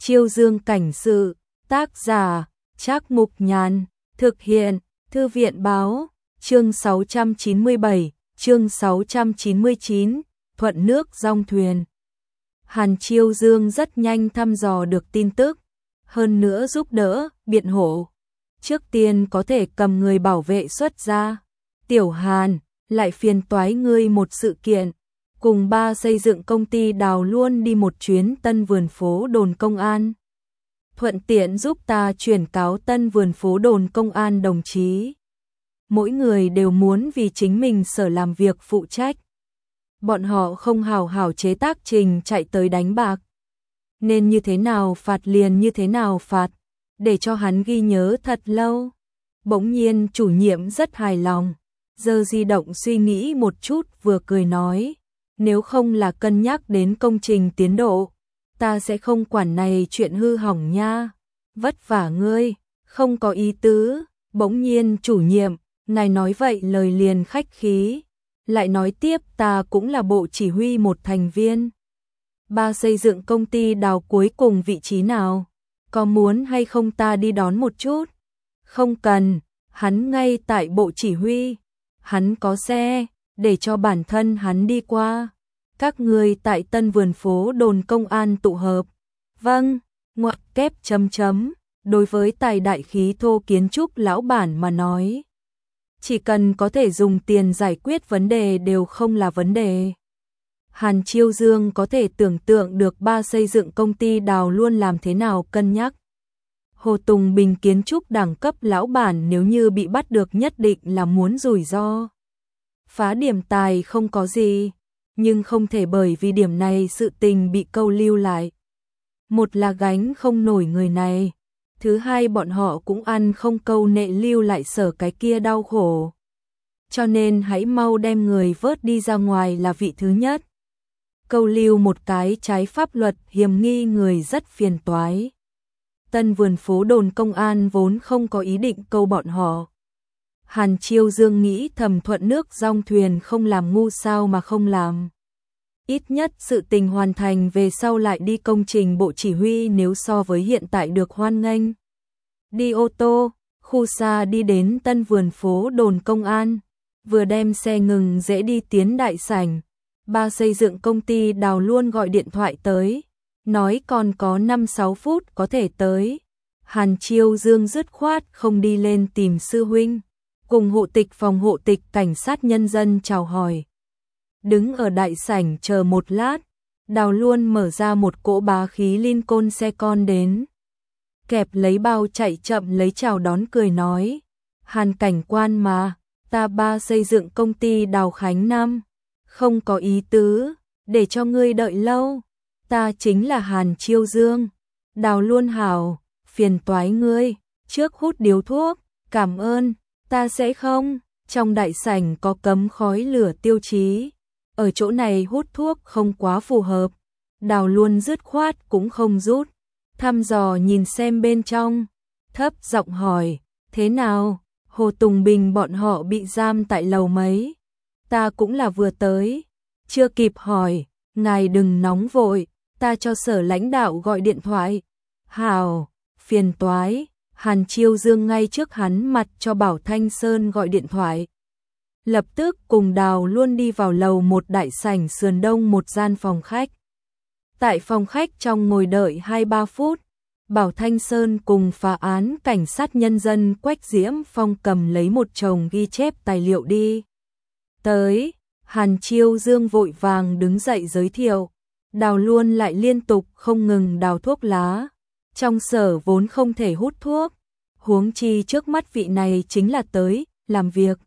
Chiêu Dương cảnh sự, tác giả, Trác Mục Nhàn, thực hiện, Thư viện báo, chương 697, chương 699, thuận nước dong thuyền. Hàn Chiêu Dương rất nhanh thăm dò được tin tức, hơn nữa giúp đỡ, biện hộ. Trước tiên có thể cầm người bảo vệ xuất ra. Tiểu Hàn, lại phiền toái ngươi một sự kiện. Cùng ba xây dựng công ty đào luôn đi một chuyến Tân Vườn Phố đồn công an. Thuận tiện giúp ta chuyển cáo Tân Vườn Phố đồn công an đồng chí. Mỗi người đều muốn vì chính mình sở làm việc phụ trách. Bọn họ không hào hảo chế tác trình chạy tới đánh bạc. Nên như thế nào phạt liền như thế nào phạt, để cho hắn ghi nhớ thật lâu. Bỗng nhiên chủ nhiệm rất hài lòng, giơ di động suy nghĩ một chút vừa cười nói. Nếu không là cân nhắc đến công trình tiến độ, ta sẽ không quản này chuyện hư hỏng nha. Vất vả ngươi, không có ý tứ. Bỗng nhiên chủ nhiệm, ngài nói vậy lời liền khách khí. Lại nói tiếp ta cũng là bộ chỉ huy một thành viên. Ba xây dựng công ty đào cuối cùng vị trí nào? Có muốn hay không ta đi đón một chút? Không cần, hắn ngay tại bộ chỉ huy. Hắn có xe, để cho bản thân hắn đi qua. Các người tại Tân Vườn Phố đồn công an tụ hợp. Vâng, ngoặc kép chấm chấm. Đối với tài đại khí thô kiến trúc lão bản mà nói, chỉ cần có thể dùng tiền giải quyết vấn đề đều không là vấn đề. Hàn Chiêu Dương có thể tưởng tượng được ba xây dựng công ty đào luôn làm thế nào cân nhắc. Hồ Tùng Bình kiến trúc đẳng cấp lão bản nếu như bị bắt được nhất định là muốn rủi ro. Phá điểm tài không có gì, nhưng không thể bởi vì điểm này sự tình bị câu lưu lại. Một là gánh không nổi người này, thứ hai bọn họ cũng ăn không câu nệ lưu lại sở cái kia đau khổ. Cho nên hãy mau đem người vớt đi ra ngoài là vị thứ nhất. Câu lưu một cái trái pháp luật hiểm nghi người rất phiền toái. Tân Vườn Phố đồn công an vốn không có ý định câu bọn họ. Hàn Chiêu Dương nghĩ thầm thuận nước dong thuyền không làm ngu sao mà không làm. Ít nhất sự tình hoàn thành về sau lại đi công trình bộ chỉ huy nếu so với hiện tại được hoan nghênh. Đi ô tô, khu xa đi đến Tân Vườn Phố đồn công an, vừa đem xe ngừng dễ đi tiến đại sảnh. Ba xây dựng công ty đào luôn gọi điện thoại tới, nói còn có 5-6 phút có thể tới. Hàn Chiêu Dương dứt khoát không đi lên tìm sư huynh, cùng hộ tịch phòng hộ tịch cảnh sát nhân dân chào hỏi. Đứng ở đại sảnh chờ một lát, đào luôn mở ra một cỗ bá khí Lincoln xe con đến. Kẹp lấy bao chạy chậm lấy chào đón cười nói. Hàn cảnh quan mà, ta ba xây dựng công ty đào Khánh Nam. Không có ý tứ, để cho ngươi đợi lâu. Ta chính là Hàn Chiêu Dương. Đào luôn hảo, phiền toái ngươi, trước hút điếu thuốc, cảm ơn, ta sẽ không. Trong đại sảnh có cấm khói lửa tiêu chí. Ở chỗ này hút thuốc không quá phù hợp. Đào luôn dứt khoát cũng không rút. Thăm dò nhìn xem bên trong. Thấp giọng hỏi, thế nào? Hồ Tùng Bình bọn họ bị giam tại lầu mấy? Ta cũng là vừa tới. Chưa kịp hỏi, ngài đừng nóng vội, ta cho sở lãnh đạo gọi điện thoại. Hào, phiền toái. Hàn Chiêu Dương ngay trước hắn mặt cho Bảo Thanh Sơn gọi điện thoại. Lập tức cùng đào luôn đi vào lầu một đại sảnh sườn đông một gian phòng khách. Tại phòng khách trong ngồi đợi 2-3 phút, Bảo Thanh Sơn cùng phá án cảnh sát nhân dân Quách Diễm Phong cầm lấy một chồng ghi chép tài liệu đi. Tới, Hàn Chiêu Dương vội vàng đứng dậy giới thiệu, đào luôn lại liên tục không ngừng đào thuốc lá. Trong sở vốn không thể hút thuốc, huống chi trước mắt vị này chính là tới làm việc.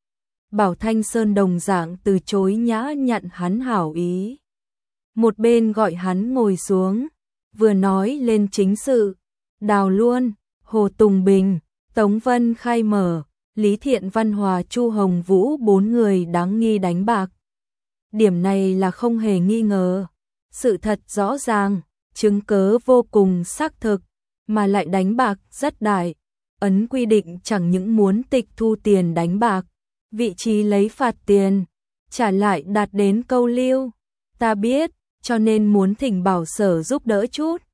Bảo Thanh Sơn đồng dạng từ chối nhã nhặn hắn hảo ý. Một bên gọi hắn ngồi xuống, vừa nói lên chính sự. Đào luôn, Hồ Tùng Bình, Tống Vân Khai mở, Lý Thiện Văn Hòa Chu Hồng Vũ 4 người đáng nghi đánh bạc. Điểm này là không hề nghi ngờ. Sự thật rõ ràng, chứng cớ vô cùng xác thực, mà lại đánh bạc rất đại. Ấn quy định chẳng những muốn tịch thu tiền đánh bạc, vị trí lấy phạt tiền, trả lại đạt đến câu lưu. Ta biết, cho nên muốn thỉnh Bảo Sở giúp đỡ chút.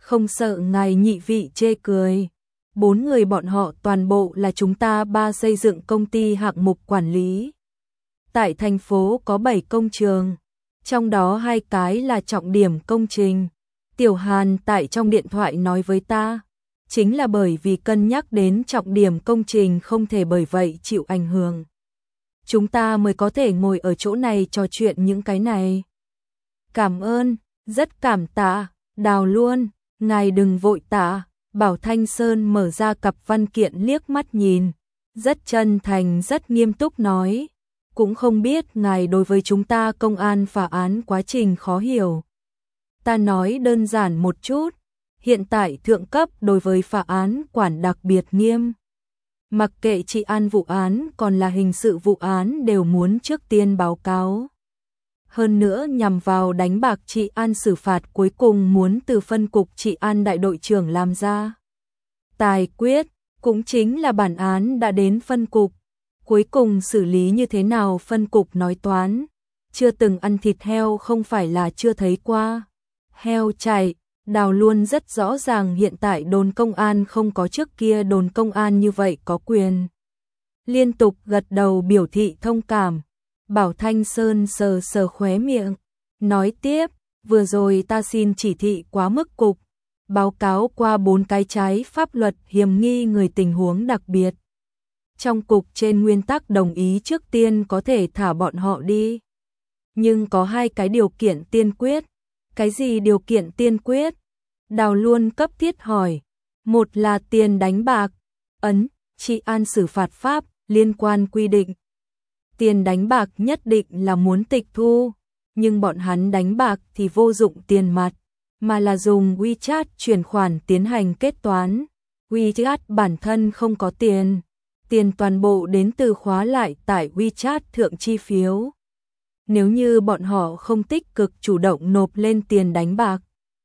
không sợ ngài nhị vị chê cười. 4 người bọn họ toàn bộ là chúng ta 3 xây dựng công ty hạng mục quản lý. Tại thành phố có 7 công trường, trong đó 2 cái là trọng điểm công trình. Tiểu Hàn tại trong điện thoại nói với ta, chính là bởi vì cân nhắc đến trọng điểm công trình không thể bởi vậy chịu ảnh hưởng. Chúng ta mới có thể ngồi ở chỗ này trò chuyện những cái này. Cảm ơn, rất cảm tạ, Đào Luân, ngài đừng vội tạ. Bảo Thanh Sơn mở ra cặp văn kiện liếc mắt nhìn, rất chân thành rất nghiêm túc nói, cũng không biết ngài đối với chúng ta công an phá án quá trình khó hiểu. Ta nói đơn giản một chút, hiện tại thượng cấp đối với phá án quản đặc biệt nghiêm. Mặc kệ trị an vụ án còn là hình sự vụ án đều muốn trước tiên báo cáo. Hơn nữa nhằm vào đánh bạc trị an xử phạt cuối cùng muốn từ phân cục trị an đại đội trưởng làm ra. Tài quyết, cũng chính là bản án đã đến phân cục. Cuối cùng xử lý như thế nào phân cục nói toán. Chưa từng ăn thịt heo không phải là chưa thấy qua. Heo chạy, Đào luôn rất rõ ràng hiện tại đồn công an không có trước kia đồn công an như vậy có quyền. Liên tục gật đầu biểu thị thông cảm. Bảo Thanh Sơn sờ sờ khóe miệng, nói tiếp, vừa rồi ta xin chỉ thị quá mức cục, báo cáo qua 4 cái trái pháp luật hiểm nghi người tình huống đặc biệt. Trong cục trên nguyên tắc đồng ý trước tiên có thể thả bọn họ đi. Nhưng có 2 cái điều kiện tiên quyết. Cái gì điều kiện tiên quyết? Đào luôn cấp thiết hỏi. Một là tiền đánh bạc, trị an xử phạt pháp liên quan quy định. Tiền đánh bạc nhất định là muốn tịch thu, nhưng bọn hắn đánh bạc thì vô dụng tiền mặt, mà là dùng WeChat chuyển khoản tiến hành kết toán. WeChat bản thân không có tiền, tiền toàn bộ đến từ khóa lại tại WeChat thượng chi phiếu. Nếu như bọn họ không tích cực chủ động nộp lên tiền đánh bạc,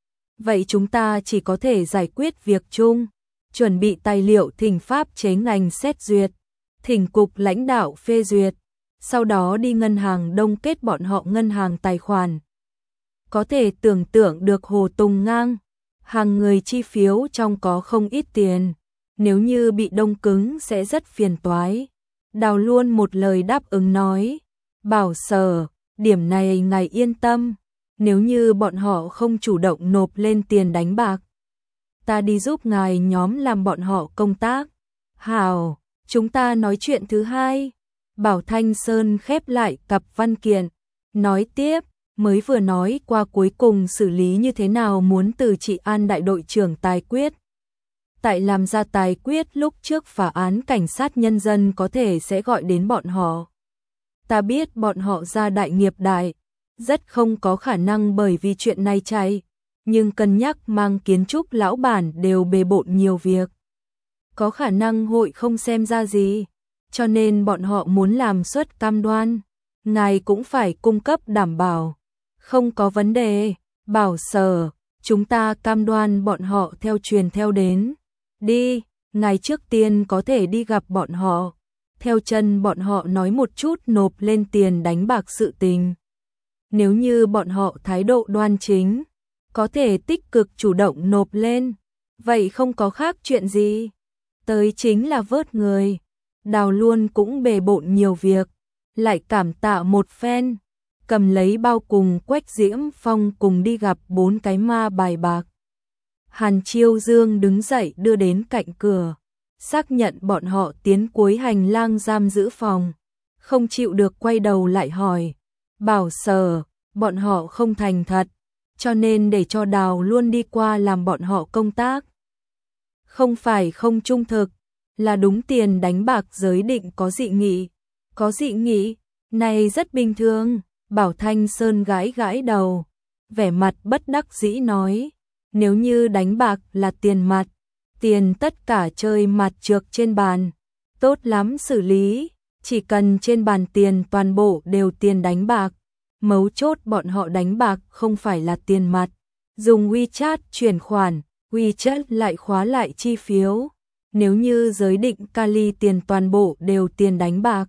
vậy chúng ta chỉ có thể giải quyết việc chung, chuẩn bị tài liệu thỉnh pháp chế ngành xét duyệt, thỉnh cục lãnh đạo phê duyệt, sau đó đi ngân hàng đông kết bọn họ ngân hàng tài khoản. Có thể tưởng tượng được Hồ Tùng Ngang, hàng người chi phiếu trong có không ít tiền, nếu như bị đông cứng sẽ rất phiền toái. Đào luôn một lời đáp ứng nói, Bảo Sở, điểm này ngài yên tâm, nếu như bọn họ không chủ động nộp lên tiền đánh bạc, ta đi giúp ngài nhóm làm bọn họ công tác. Hảo, chúng ta nói chuyện thứ hai. Bảo Thanh Sơn khép lại cặp văn kiện, nói tiếp, mới vừa nói qua cuối cùng xử lý như thế nào muốn từ trị an đại đội trưởng tài quyết. Tại làm ra tài quyết lúc trước phá án cảnh sát nhân dân có thể sẽ gọi đến bọn họ. Ta biết bọn họ ra đại nghiệp đại, rất không có khả năng bởi vì chuyện này chạy, nhưng cân nhắc mang kiến trúc lão bản đều bề bộn nhiều việc. Có khả năng hội không xem ra gì, cho nên bọn họ muốn làm suất cam đoan, ngài cũng phải cung cấp đảm bảo. Không có vấn đề, Bảo Sở, chúng ta cam đoan bọn họ theo truyền theo đến. Đi, ngài trước tiên có thể đi gặp bọn họ, theo chân bọn họ nói một chút nộp lên tiền đánh bạc sự tình. Nếu như bọn họ thái độ đoan chính, có thể tích cực chủ động nộp lên, vậy không có khác chuyện gì. Tới chính là vớt người. Đào luôn cũng bề bộn nhiều việc, lại cảm tạ một phen, cầm lấy bao cùng Quách Diễm Phong cùng đi gặp 4 cái ma bài bạc. Hàn Chiêu Dương đứng dậy đưa đến cạnh cửa, xác nhận bọn họ tiến cuối hành lang giam giữ phòng, không chịu được quay đầu lại hỏi, Bảo Sở, bọn họ không thành thật, cho nên để cho Đào luôn đi qua làm bọn họ công tác. Không phải không trung thực, là đúng tiền đánh bạc giới định có dị nghị. Có dị nghị, này rất bình thường. Bảo Thanh Sơn gãi gãi đầu, vẻ mặt bất đắc dĩ nói, nếu như đánh bạc là tiền mặt, tiền tất cả chơi mặt trược trên bàn, tốt lắm xử lý, chỉ cần trên bàn tiền toàn bộ đều tiền đánh bạc, mấu chốt bọn họ đánh bạc không phải là tiền mặt, dùng WeChat chuyển khoản, WeChat lại khóa lại chi phiếu, nếu như giới định Cali tiền toàn bộ đều tiền đánh bạc,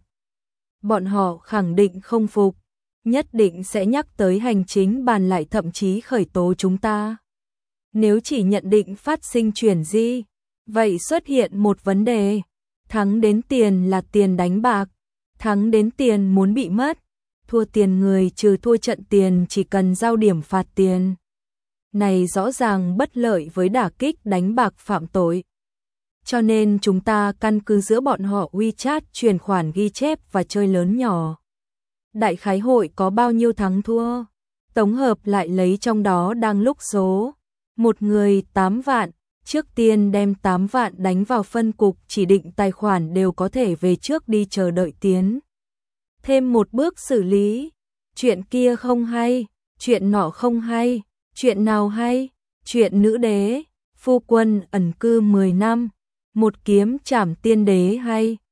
bọn họ khẳng định không phục, nhất định sẽ nhắc tới hành chính bàn lại thậm chí khởi tố chúng ta. Nếu chỉ nhận định phát sinh chuyển di, vậy xuất hiện một vấn đề. Thắng đến tiền là tiền đánh bạc, thắng đến tiền muốn bị mất, thua tiền người trừ thua trận tiền chỉ cần giao điểm phạt tiền. Này rõ ràng bất lợi với đả kích đánh bạc phạm tội. Cho nên chúng ta căn cứ giữa bọn họ WeChat chuyển khoản ghi chép và chơi lớn nhỏ. Đại khái hội có bao nhiêu thắng thua, tổng hợp lại lấy trong đó đang lúc số. Một người 8 vạn, trước tiên đem 8 vạn đánh vào phân cục chỉ định tài khoản đều có thể về trước đi chờ đợi tiến. Thêm một bước xử lý, chuyện kia không hay, chuyện nọ không hay, chuyện nào hay, chuyện nữ đế, phu quân ẩn cư 10 năm, một kiếm trảm tiên đế hay.